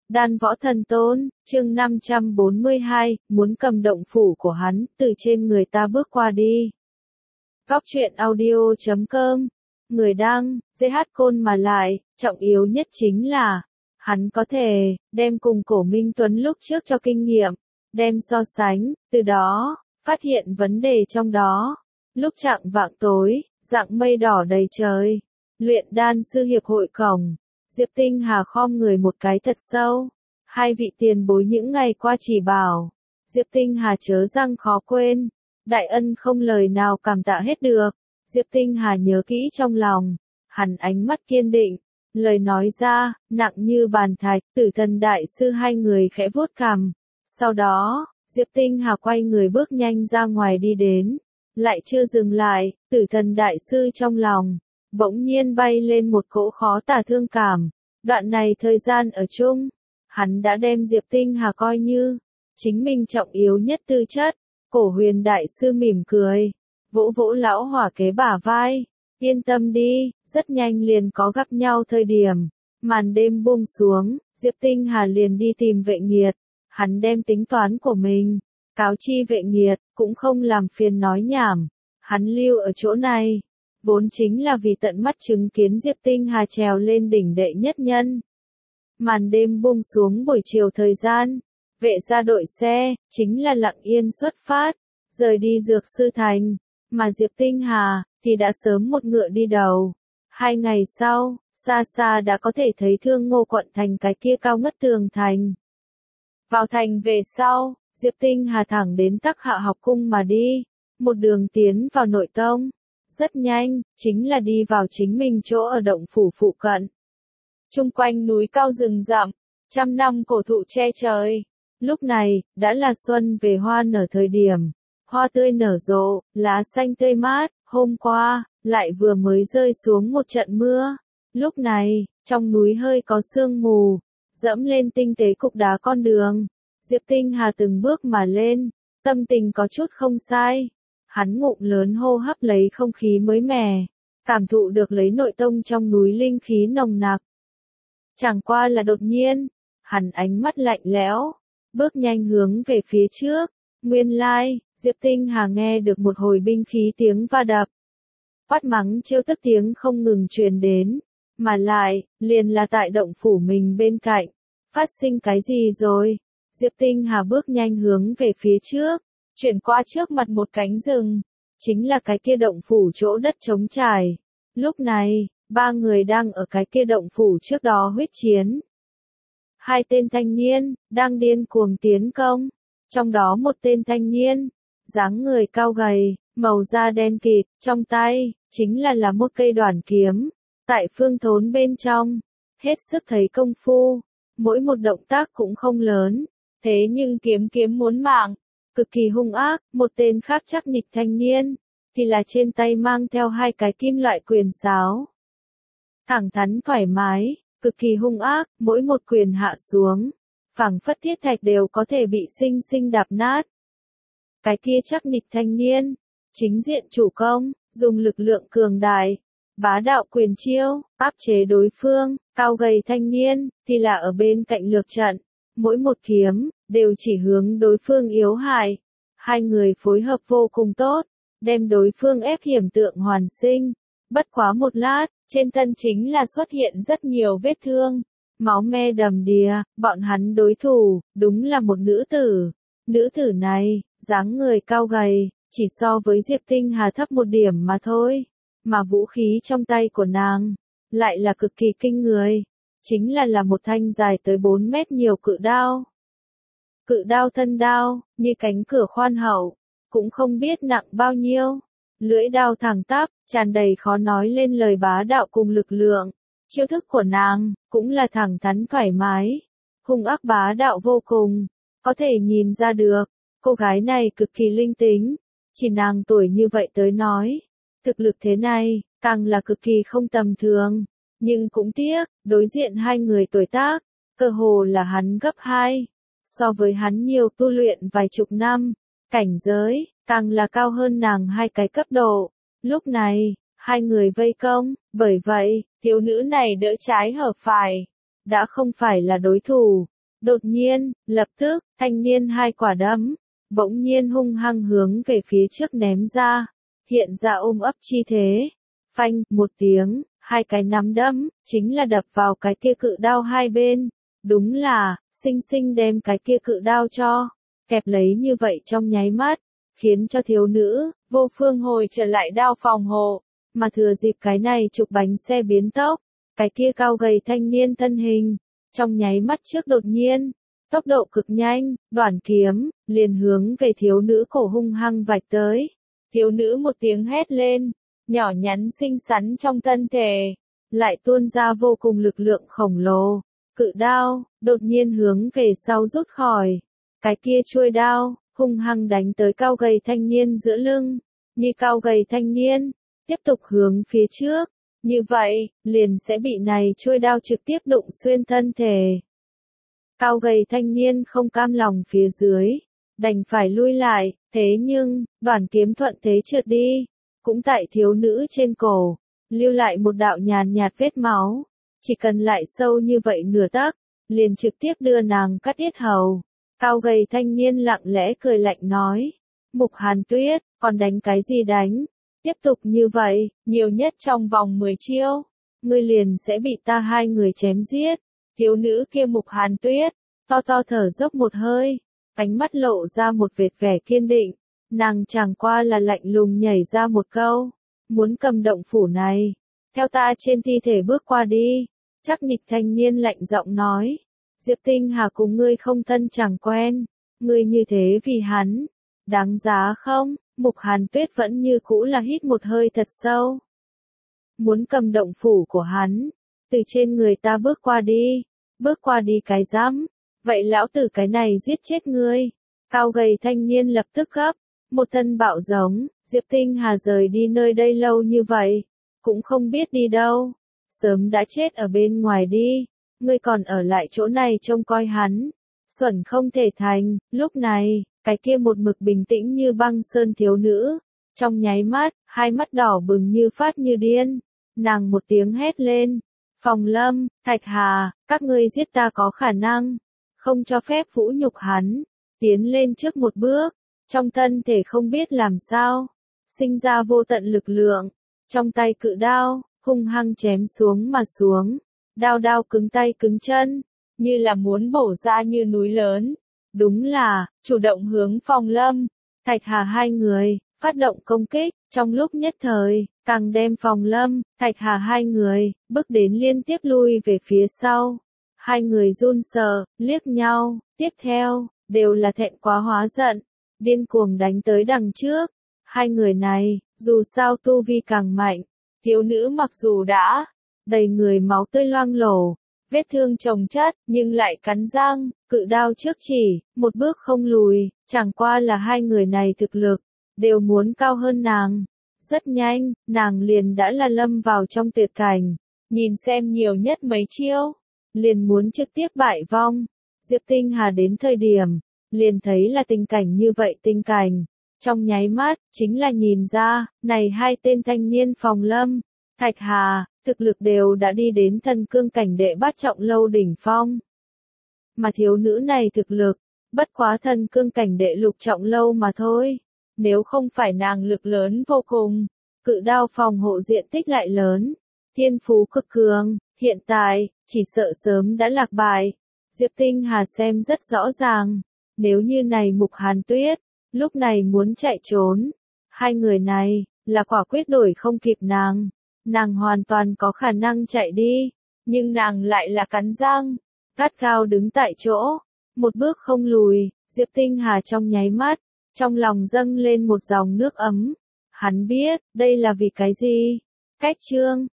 Đan Võ Thần Tôn, chương 542, muốn cầm động phủ của hắn, từ trên người ta bước qua đi. Góc truyện audio.com, người đăng, GH Côn mà lại, trọng yếu nhất chính là, hắn có thể, đem cùng Cổ Minh Tuấn lúc trước cho kinh nghiệm, đem so sánh, từ đó, phát hiện vấn đề trong đó. Lúc chạng vạng tối, dạng mây đỏ đầy trời, luyện đan sư hiệp hội cổng. Diệp Tinh Hà khom người một cái thật sâu. Hai vị tiền bối những ngày qua chỉ bảo. Diệp Tinh Hà chớ răng khó quên. Đại ân không lời nào cảm tạ hết được. Diệp Tinh Hà nhớ kỹ trong lòng. Hắn ánh mắt kiên định. Lời nói ra, nặng như bàn thạch. Tử Thần đại sư hai người khẽ vuốt cằm. Sau đó, Diệp Tinh Hà quay người bước nhanh ra ngoài đi đến. Lại chưa dừng lại, Tử Thần đại sư trong lòng bỗng nhiên bay lên một cỗ khó tả thương cảm. Đoạn này thời gian ở chung, hắn đã đem Diệp Tinh Hà coi như chính mình trọng yếu nhất tư chất. Cổ Huyền đại sư mỉm cười, vỗ vỗ lão hỏa kế bả vai, yên tâm đi, rất nhanh liền có gặp nhau thời điểm. Màn đêm buông xuống, Diệp Tinh Hà liền đi tìm Vệ Nghiệt, hắn đem tính toán của mình cáo chi Vệ Nghiệt, cũng không làm phiền nói nhảm. Hắn lưu ở chỗ này vốn chính là vì tận mắt chứng kiến Diệp Tinh Hà trèo lên đỉnh đệ nhất nhân. Màn đêm buông xuống buổi chiều thời gian, Vệ gia đội xe, chính là lặng yên xuất phát, rời đi Dược Sư Thành, mà Diệp Tinh Hà, thì đã sớm một ngựa đi đầu. 2 ngày sau, xa xa đã có thể thấy Thương Ngô quận thành cái kia cao ngất tường thành. Vào thành về sau, Diệp Tinh Hà thẳng đến Tắc Hạ học cung mà đi, một đường tiến vào nội tông. Rất nhanh, chính là đi vào chính mình chỗ ở động phủ phụ cận. Chung quanh núi cao rừng rậm, trăm năm cổ thụ che trời. Lúc này, đã là xuân về hoa nở thời điểm. Hoa tươi nở rộ, lá xanh tươi mát, hôm qua, lại vừa mới rơi xuống một trận mưa. Lúc này, trong núi hơi có sương mù, dẫm lên tinh tế cục đá con đường. Diệp Tinh Hà từng bước mà lên, tâm tình có chút không sai. Hắn ngụm lớn hô hấp lấy không khí mới mẻ, cảm thụ được lấy nội tông trong núi linh khí nồng nặc. Chẳng qua là đột nhiên, hắn ánh mắt lạnh lẽo, bước nhanh hướng về phía trước. Nguyên lai, Diệp Tinh Hà nghe được một hồi binh khí tiếng va đập. Quát mắng trêu tức tiếng không ngừng truyền đến, mà lại, liền là tại động phủ mình bên cạnh. Phát sinh cái gì rồi? Diệp Tinh Hà bước nhanh hướng về phía trước. Chuyển qua trước mặt một cánh rừng, chính là cái kia động phủ chỗ đất trống trải. Lúc này, 3 người đang ở cái kia động phủ trước đó huyết chiến. 2 tên thanh niên, đang điên cuồng tiến công. Trong đó một tên thanh niên, dáng người cao gầy, màu da đen kịt, trong tay, chính là một cây đoản kiếm. Tại phương thốn bên trong, hết sức thấy công phu, mỗi một động tác cũng không lớn. Thế nhưng kiếm muốn mạng. Cực kỳ hung ác. Một tên khác chắc nịch thanh niên, thì là trên tay mang theo 2 cái kim loại quyền sáo. Thẳng thắn thoải mái, cực kỳ hung ác, mỗi một quyền hạ xuống, phảng phất thiết thạch đều có thể bị sinh sinh đạp nát. Cái kia chắc nịch thanh niên, chính diện chủ công, dùng lực lượng cường đại, bá đạo quyền chiêu, áp chế đối phương. Cao gầy thanh niên, thì là ở bên cạnh lược trận, mỗi một kiếm đều chỉ hướng đối phương yếu hại. 2 người phối hợp vô cùng tốt, đem đối phương ép hiểm tượng hoàn sinh. Bất quá một lát, trên thân chính là xuất hiện rất nhiều vết thương, máu me đầm đìa. Bọn hắn đối thủ, đúng là một nữ tử. Nữ tử này, dáng người cao gầy, chỉ so với Diệp Tinh Hà thấp một điểm mà thôi. Mà vũ khí trong tay của nàng, lại là cực kỳ kinh người. Chính là một thanh dài tới 4 mét nhiều cự đao. Cự đao thân đao, như cánh cửa khoan hậu, cũng không biết nặng bao nhiêu. Lưỡi đao thẳng tắp, tràn đầy khó nói lên lời bá đạo cùng lực lượng. Chiêu thức của nàng, cũng là thẳng thắn thoải mái, hung ác bá đạo vô cùng. Có thể nhìn ra được, cô gái này cực kỳ linh tính. Chỉ nàng tuổi như vậy tới nói, thực lực thế này, càng là cực kỳ không tầm thường. Nhưng cũng tiếc, đối diện 2 người tuổi tác, cơ hồ là hắn gấp 2. So với hắn nhiều tu luyện vài chục năm, cảnh giới, càng là cao hơn nàng 2 cái cấp độ. Lúc này, 2 người vây công, bởi vậy, thiếu nữ này đỡ trái hở phải, đã không phải là đối thủ. Đột nhiên, lập tức, thanh niên hai quả đấm, bỗng nhiên hung hăng hướng về phía trước ném ra, hiện ra ôm ấp chi thế. Phanh, một tiếng, hai cái nắm đấm, chính là đập vào cái kia cự đao hai bên. Đúng là, xinh xinh đem cái kia cự đao cho, kẹp lấy như vậy trong nháy mắt, khiến cho thiếu nữ, vô phương hồi trở lại đao phòng hộ, mà thừa dịp cái này chụp bánh xe biến tốc, cái kia cao gầy thanh niên thân hình, trong nháy mắt trước đột nhiên, tốc độ cực nhanh, đoản kiếm, liền hướng về thiếu nữ cổ hung hăng vạch tới. Thiếu nữ một tiếng hét lên, nhỏ nhắn xinh xắn trong thân thể, lại tuôn ra vô cùng lực lượng khổng lồ. Cự đao, đột nhiên hướng về sau rút khỏi. Cái kia chuôi đao, hung hăng đánh tới cao gầy thanh niên giữa lưng. Như cao gầy thanh niên, tiếp tục hướng phía trước. Như vậy, liền sẽ bị này chuôi đao trực tiếp đụng xuyên thân thể. Cao gầy thanh niên không cam lòng phía dưới, đành phải lui lại, thế nhưng, đoản kiếm thuận thế trượt đi. Cũng tại thiếu nữ trên cổ, lưu lại một đạo nhàn nhạt vết máu. Chỉ cần lại sâu như vậy nửa tấc, liền trực tiếp đưa nàng cắt yết hầu. Cao gầy thanh niên lặng lẽ cười lạnh nói. Mục Hàn Tuyết, còn đánh cái gì đánh? Tiếp tục như vậy, nhiều nhất trong vòng 10 chiêu, ngươi liền sẽ bị ta hai người chém giết. Thiếu nữ kia Mục Hàn Tuyết, to to thở dốc một hơi, ánh mắt lộ ra một vệt vẻ kiên định. Nàng chẳng qua là lạnh lùng nhảy ra một câu. Muốn cầm động phủ này, theo ta trên thi thể bước qua đi. Chắc nịch thanh niên lạnh giọng nói. Diệp Tinh Hà cùng ngươi không thân chẳng quen. Ngươi như thế vì hắn. Đáng giá không? Mục Hàn Tuyết vẫn như cũ là hít một hơi thật sâu. Muốn cầm động phủ của hắn. Từ trên người ta bước qua đi. Bước qua đi cái rắm. Vậy lão tử cái này giết chết ngươi. Cao gầy thanh niên lập tức gấp. Một thân bạo giống. Diệp Tinh Hà rời đi nơi đây lâu như vậy. Cũng không biết đi đâu. Sớm đã chết ở bên ngoài đi. Ngươi còn ở lại chỗ này trông coi hắn. Xuẩn không thể thành. Lúc này, cái kia một mực bình tĩnh như băng sơn thiếu nữ. Trong nháy mắt, hai mắt đỏ bừng như phát như điên. Nàng một tiếng hét lên. Phòng Lâm, Thạch Hà, các ngươi giết ta có khả năng. Không cho phép vũ nhục hắn. Tiến lên trước một bước. Trong thân thể không biết làm sao. Sinh ra vô tận lực lượng. Trong tay cự đao, hung hăng chém xuống mà xuống. Đao đao cứng tay cứng chân. Như là muốn bổ ra như núi lớn. Đúng là, chủ động hướng Phòng Lâm, Thạch Hà hai người, phát động công kích. Trong lúc nhất thời, càng đem Phòng Lâm, Thạch Hà hai người, bước đến liên tiếp lui về phía sau. Hai người run sợ, liếc nhau, tiếp theo, đều là thẹn quá hóa giận. Điên cuồng đánh tới đằng trước. Hai người này, dù sao tu vi càng mạnh. Thiếu nữ mặc dù đã đầy người máu tươi loang lổ, vết thương chồng chất, nhưng lại cắn răng, cự đao trước chỉ, một bước không lùi, chẳng qua là hai người này thực lực, đều muốn cao hơn nàng. Rất nhanh, nàng liền đã là lâm vào trong tuyệt cảnh, nhìn xem nhiều nhất mấy chiêu, liền muốn trực tiếp bại vong. Diệp Tinh Hà đến thời điểm, liền thấy là tình cảnh như vậy tình cảnh. Trong nháy mắt, chính là nhìn ra, này hai tên thanh niên Phòng Lâm, Thạch Hà, thực lực đều đã đi đến thần cương cảnh đệ bát trọng lâu đỉnh phong. Mà thiếu nữ này thực lực, bất quá thần cương cảnh đệ lục trọng lâu mà thôi. Nếu không phải nàng lực lớn vô cùng, cự đao phòng hộ diện tích lại lớn, thiên phú cực cường, hiện tại, chỉ sợ sớm đã lạc bại. Diệp Tinh Hà xem rất rõ ràng, nếu như này Mục Hàn Tuyết, lúc này muốn chạy trốn, hai người này, là quả quyết đuổi không kịp nàng. Nàng hoàn toàn có khả năng chạy đi, nhưng nàng lại là cắn răng, gắt gao đứng tại chỗ, một bước không lùi. Diệp Tinh Hà trong nháy mắt, trong lòng dâng lên một dòng nước ấm. Hắn biết, đây là vì cái gì? Cách chương